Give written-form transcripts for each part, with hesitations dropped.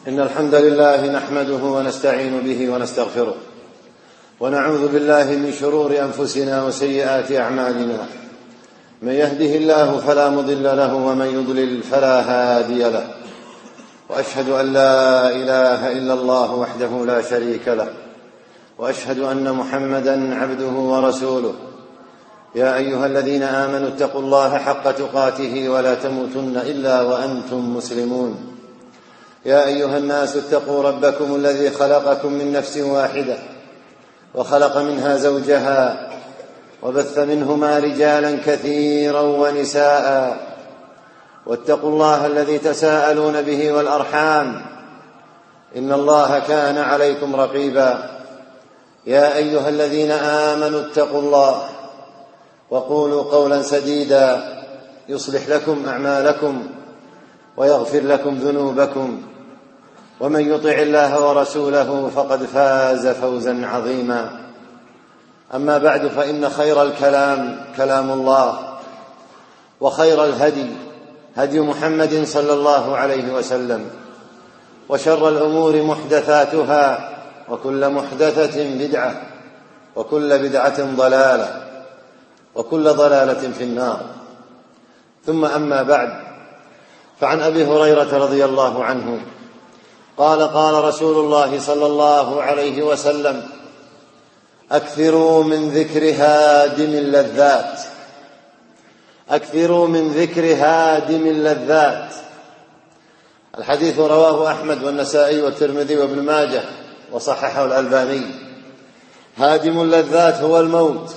إن الحمد لله نحمده ونستعين به ونستغفره، ونعوذ بالله من شرور أنفسنا وسيئات أعمالنا. من يهده الله فلا مضل له، ومن يضلل فلا هادي له. وأشهد أن لا إله إلا الله وحده لا شريك له، وأشهد أن محمدا عبده ورسوله. يا أيها الذين آمنوا اتقوا الله حق تقاته ولا تموتن إلا وأنتم مسلمون. يا أيها الناس اتقوا ربكم الذي خلقكم من نفس واحدة، وخلق منها زوجها، وبث منهما رجالا كثيرا ونساء. واتقوا الله الذي تساءلون به والأرحام، إن الله كان عليكم رقيبا. يا أيها الذين آمنوا اتقوا الله وقولوا قولا سديدا يصلح لكم أعمالكم ويغفر لكم ذنوبكم، ومن يطع الله ورسوله فقد فاز فوزا عظيما. أما بعد، فإن خير الكلام كلام الله، وخير الهدي هدي محمد صلى الله عليه وسلم، وشر الأمور محدثاتها، وكل محدثة بدعة، وكل بدعة ضلالة، وكل ضلالة في النار. ثم أما بعد، فعن أبي هريرة رضي الله عنه قال: قال رسول الله صلى الله عليه وسلم: أكثروا من ذكر هادم اللذات. أكثروا من ذكر هادم اللذات. الحديث رواه أحمد والنسائي والترمذي وابن ماجه، وصححه الألباني. هادم اللذات هو الموت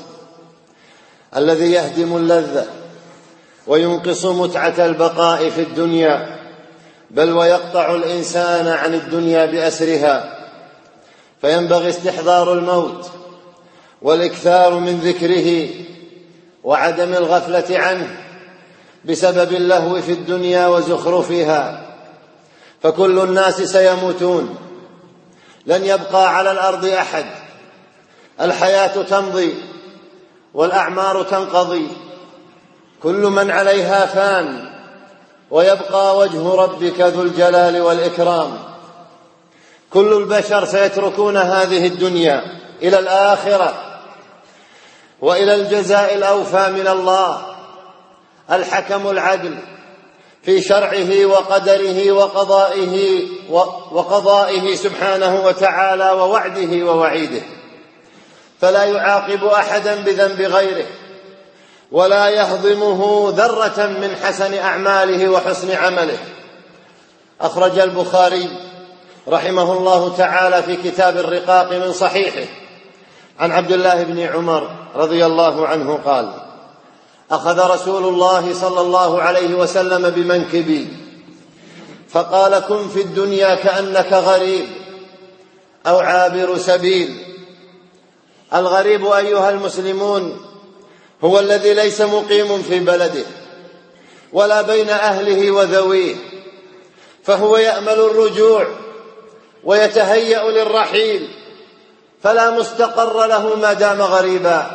الذي يهدم اللذة وينقص متعة البقاء في الدنيا، بل ويقطع الإنسان عن الدنيا بأسرها. فينبغي استحضار الموت والإكثار من ذكره وعدم الغفلة عنه بسبب اللهو في الدنيا وزخرفها. فكل الناس سيموتون، لن يبقى على الأرض أحد. الحياة تمضي والأعمار تنقضي، كل من عليها فان، ويبقى وجه ربك ذو الجلال والإكرام. كل البشر سيتركون هذه الدنيا إلى الآخرة وإلى الجزاء الأوفى من الله، الحكم العدل في شرعه وقدره وقضائه سبحانه وتعالى، ووعده ووعيده. فلا يعاقب أحدا بذنب غيره، ولا يهضمه ذرة من حسن أعماله وحسن عمله. أخرج البخاري رحمه الله تعالى في كتاب الرقاق من صحيحه عن عبد الله بن عمر رضي الله عنه قال: أخذ رسول الله صلى الله عليه وسلم بمنكبي فقال: كن في الدنيا كأنك غريب أو عابر سبيل. الغريب أيها المسلمون هو الذي ليس مقيم في بلده ولا بين أهله وذويه، فهو يأمل الرجوع ويتهيأ للرحيل، فلا مستقر له ما دام غريبا.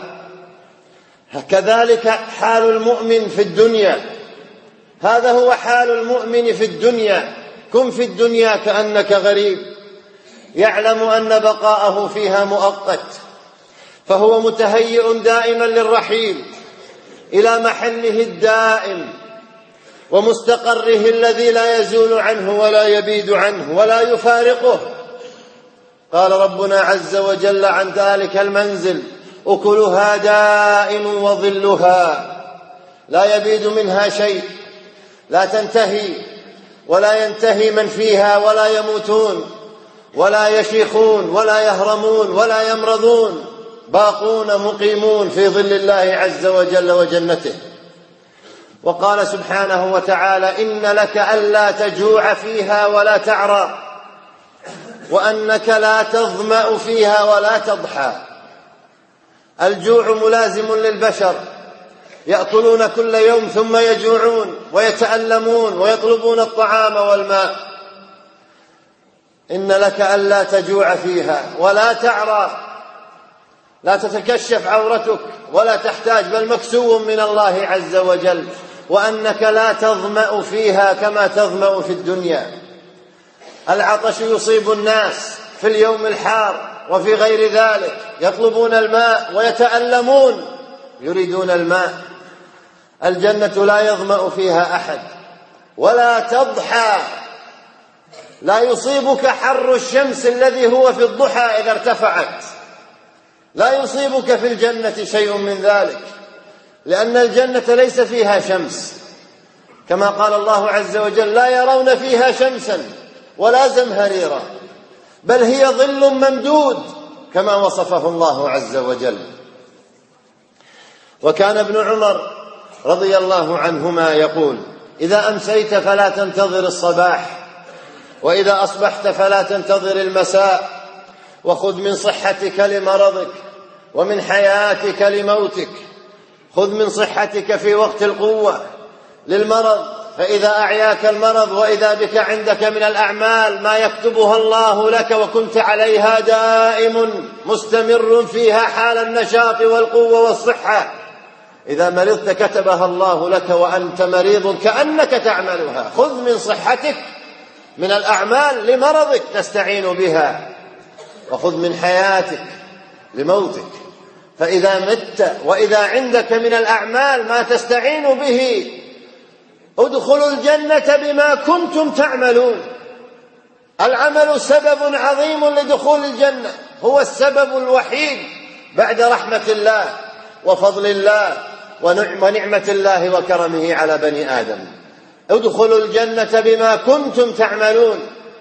كذلك حال المؤمن في الدنيا، هذا هو حال المؤمن في الدنيا. كن في الدنيا كأنك غريب، يعلم أن بقاءه فيها مؤقت، فهو متهيئ دائما للرحيل إلى محله الدائم ومستقره الذي لا يزول عنه ولا يبيد عنه ولا يفارقه. قال ربنا عز وجل عن ذلك المنزل: أكلها دائم وظلها، لا يبيد منها شيء، لا تنتهي ولا ينتهي من فيها، ولا يموتون ولا يشيخون ولا يهرمون ولا يمرضون، باقون مقيمون في ظل الله عز وجل وجنته. وقال سبحانه وتعالى: إن لك ألا تجوع فيها ولا تعرى، وأنك لا تظمأ فيها ولا تضحى. الجوع ملازم للبشر، يأكلون كل يوم ثم يجوعون ويتألمون ويطلبون الطعام والماء. إن لك ألا تجوع فيها ولا تعرى، لا تتكشف عورتك ولا تحتاج، بل مكسو من الله عز وجل. وأنك لا تظمأ فيها كما تظمأ في الدنيا. العطش يصيب الناس في اليوم الحار وفي غير ذلك، يطلبون الماء ويتألمون يريدون الماء. الجنة لا يظمأ فيها أحد ولا تضحى، لا يصيبك حر الشمس الذي هو في الضحى إذا ارتفعت، لا يصيبك في الجنة شيء من ذلك، لأن الجنة ليس فيها شمس، كما قال الله عز وجل: لا يرون فيها شمسا ولا زمهريرا، بل هي ظل ممدود، كما وصفه الله عز وجل. وكان ابن عمر رضي الله عنهما يقول: إذا أمسيت فلا تنتظر الصباح، وإذا أصبحت فلا تنتظر المساء، وخذ من صحتك لمرضك ومن حياتك لموتك. خذ من صحتك في وقت القوة للمرض، فإذا أعياك المرض وإذا بك عندك من الأعمال ما يكتبها الله لك وكنت عليها دائم مستمر فيها حال النشاط والقوة والصحة، إذا مرضت كتبها الله لك وأنت مريض كأنك تعملها. خذ من صحتك من الأعمال لمرضك تستعين بها، وخذ من حياتك لموتك، فإذا مت وإذا عندك من الأعمال ما تستعين به ادخلوا الجنة بما كنتم تعملون. العمل سبب عظيم لدخول الجنة، هو السبب الوحيد بعد رحمة الله وفضل الله ونعمة الله وكرمه على بني آدم. ادخلوا الجنة بما كنتم تعملون.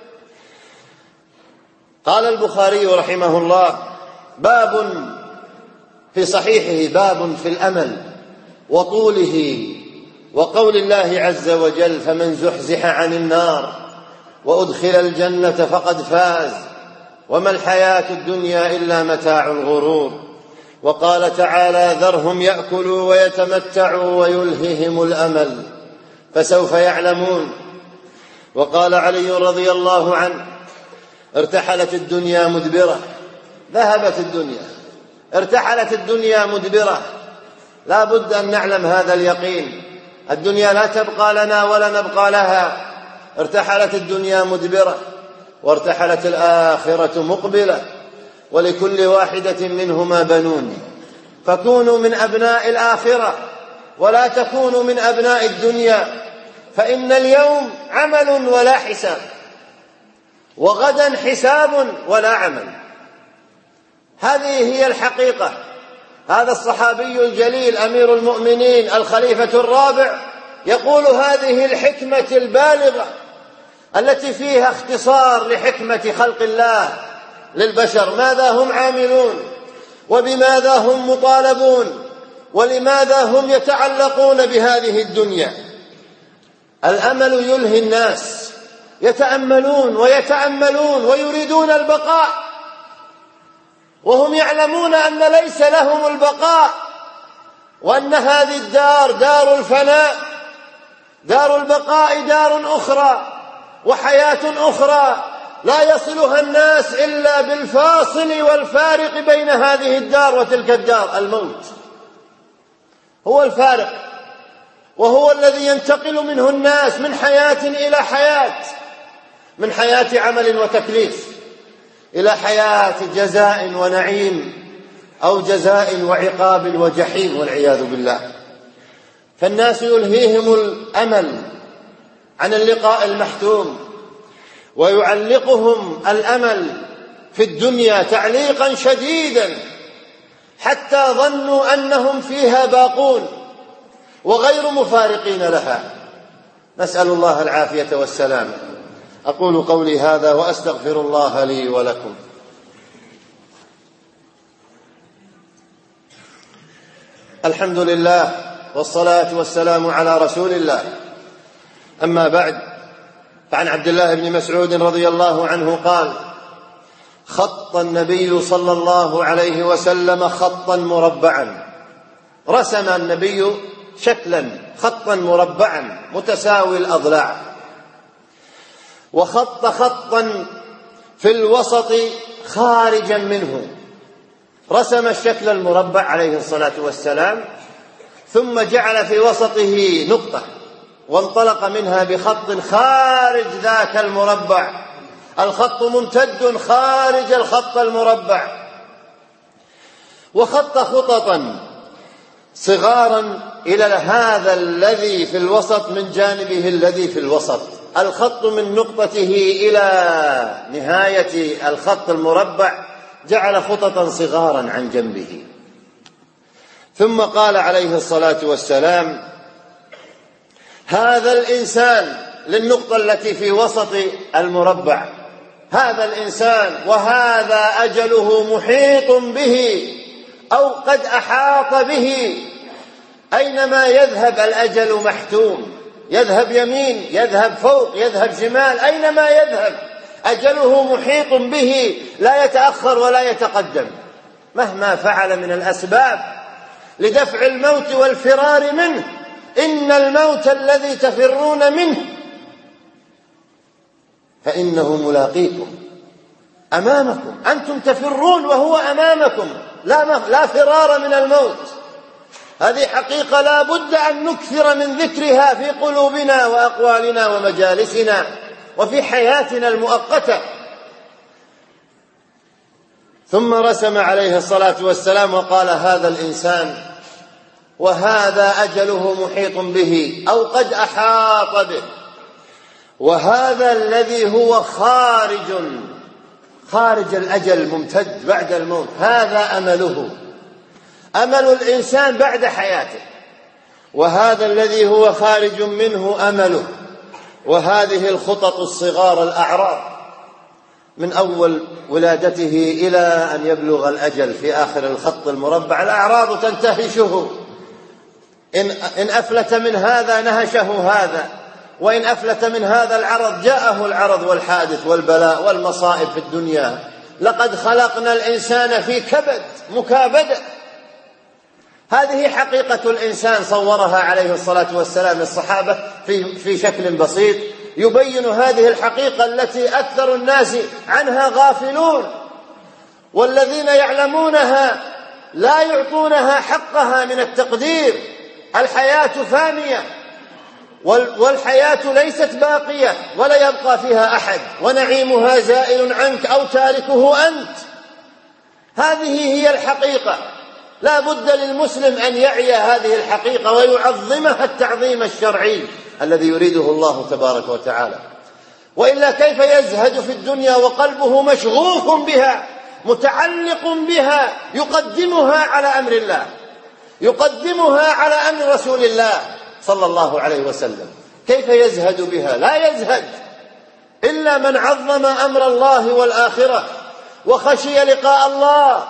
قال البخاري رحمه الله: باب في صحيحه، باب في الأمل وطوله، وقول الله عز وجل: فمن زحزح عن النار وأدخل الجنة فقد فاز وما الحياة الدنيا إلا متاع الغرور. وقال تعالى: ذرهم يأكلوا ويتمتعوا ويلههم الأمل فسوف يعلمون. وقال علي رضي الله عنه: ارتحلت الدنيا مدبرة، ذهبت الدنيا، ارتحلت الدنيا مدبرة. لا بد أن نعلم هذا اليقين، الدنيا لا تبقى لنا ولا نبقى لها. ارتحلت الدنيا مدبرة وارتحلت الآخرة مقبلة، ولكل واحدة منهما بنون، فكونوا من أبناء الآخرة ولا تكونوا من أبناء الدنيا، فإن اليوم عمل ولا حساب، وغدا حساب ولا عمل. هذه هي الحقيقة. هذا الصحابي الجليل أمير المؤمنين الخليفة الرابع يقول هذه الحكمة البالغة التي فيها اختصار لحكمة خلق الله للبشر، ماذا هم عاملون وبماذا هم مطالبون ولماذا هم يتعلقون بهذه الدنيا. الأمل يلهي الناس، يتأملون ويتأملون ويريدون البقاء، وهم يعلمون أن ليس لهم البقاء، وأن هذه الدار دار الفناء، دار البقاء دار أخرى وحياة أخرى لا يصلها الناس إلا بالفاصل والفارق بين هذه الدار وتلك الدار. الموت هو الفارق، وهو الذي ينتقل منه الناس من حياة إلى حياة، من حياة عمل وتكليف إلى حياة جزاء ونعيم، أو جزاء وعقاب وجحيم والعياذ بالله. فالناس يلهيهم الأمل عن اللقاء المحتوم، ويعلقهم الأمل في الدنيا تعليقا شديدا حتى ظنوا أنهم فيها باقون وغير مفارقين لها. نسأل الله العافية والسلام. أقول قولي هذا وأستغفر الله لي ولكم. الحمد لله والصلاة والسلام على رسول الله. أما بعد، فعن عبد الله بن مسعود رضي الله عنه قال: خط النبي صلى الله عليه وسلم خطا مربعا، رسم النبي شكلا خطا مربعا متساوي الأضلاع، وخط خطا في الوسط خارجا منه، رسم الشكل المربع عليه الصلاة والسلام، ثم جعل في وسطه نقطة وانطلق منها بخط خارج ذاك المربع الخط ممتد خارج الخط المربع، وخط خططا صغارا إلى هذا الذي في الوسط من جانبه الذي في الوسط. الخط من نقطته إلى نهاية الخط المربع جعل خططا صغارا عن جنبه. ثم قال عليه الصلاة والسلام: هذا الإنسان، للنقطة التي في وسط المربع، هذا الإنسان وهذا أجله محيط به أو قد أحاط به، أينما يذهب الأجل محتوم، يذهب يمين، يذهب فوق، يذهب شمال، أينما يذهب أجله محيط به، لا يتأخر ولا يتقدم مهما فعل من الأسباب لدفع الموت والفرار منه. إن الموت الذي تفرون منه فإنه ملاقيكم، أمامكم، أنتم تفرون وهو أمامكم، لا فرار من الموت. هذه حقيقة لا بد أن نكثر من ذكرها في قلوبنا وأقوالنا ومجالسنا وفي حياتنا المؤقتة. ثم رسم عليه الصلاة والسلام وقال: هذا الإنسان وهذا أجله محيط به أو قد أحاط به، وهذا الذي هو خارج الأجل ممتد بعد الموت، هذا أمله، أمل الإنسان بعد حياته، وهذا الذي هو خارج منه أمله. وهذه الخطط الصغار الأعراض من أول ولادته إلى أن يبلغ الأجل في آخر الخط المربع، الأعراض تنتهشه، إن أفلت من هذا نهشه هذا، وإن أفلت من هذا العرض جاءه العرض والحادث والبلاء والمصائب في الدنيا. لقد خلقنا الإنسان في كبد، مكابدة. هذه حقيقة الإنسان صورها عليه الصلاة والسلام للصحابة في شكل بسيط يبين هذه الحقيقة التي أكثر الناس عنها غافلون، والذين يعلمونها لا يعطونها حقها من التقدير. الحياة فانية، والحياة ليست باقية ولا يبقى فيها أحد، ونعيمها زائل عنك أو تاركه أنت. هذه هي الحقيقة، لا بد للمسلم أن يعي هذه الحقيقة ويعظمها التعظيم الشرعي الذي يريده الله تبارك وتعالى. وإلا كيف يزهد في الدنيا وقلبه مشغوف بها متعلق بها، يقدمها على أمر الله، يقدمها على أمر رسول الله صلى الله عليه وسلم. كيف يزهد بها؟ لا يزهد إلا من عظم أمر الله والآخرة وخشي لقاء الله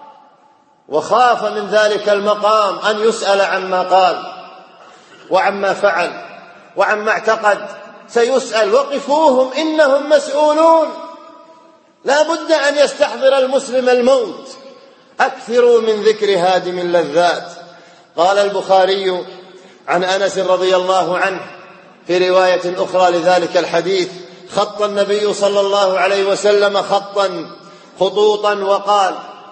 وخاف من ذلك المقام أن يسأل عما قال وعما فعل وعما اعتقد. سيسأل، وقفوهم إنهم مسؤولون. لا بد أن يستحضر المسلم الموت. أكثروا من ذكر هادم اللذات. قال البخاري عن أنس رضي الله عنه في رواية أخرى لذلك الحديث: خط النبي صلى الله عليه وسلم خطوطا وقال: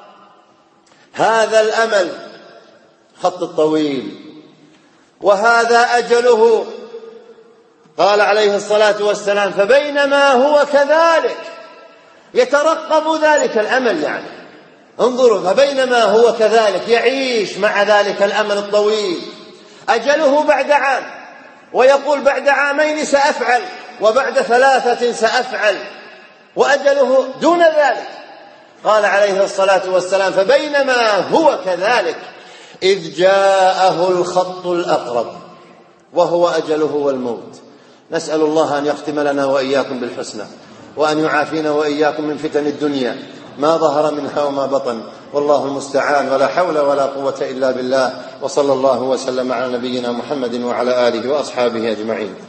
هذا الأمل خط الطويل، وهذا أجله. قال عليه الصلاة والسلام: فبينما هو كذلك يترقب ذلك الأمل، يعني انظروا، فبينما هو كذلك يعيش مع ذلك الأمل الطويل، أجله بعد عام، ويقول بعد عامين سأفعل، وبعد 3 سأفعل، وأجله دون ذلك. قال عليه الصلاة والسلام: فبينما هو كذلك إذ جاءه الخط الأقرب وهو أجله والموت. نسأل الله أن يختم لنا وإياكم بالحسنى، وأن يعافينا وإياكم من فتن الدنيا ما ظهر منها وما بطن، والله المستعان، ولا حول ولا قوة إلا بالله. وصلى الله وسلم على نبينا محمد وعلى آله وأصحابه أجمعين.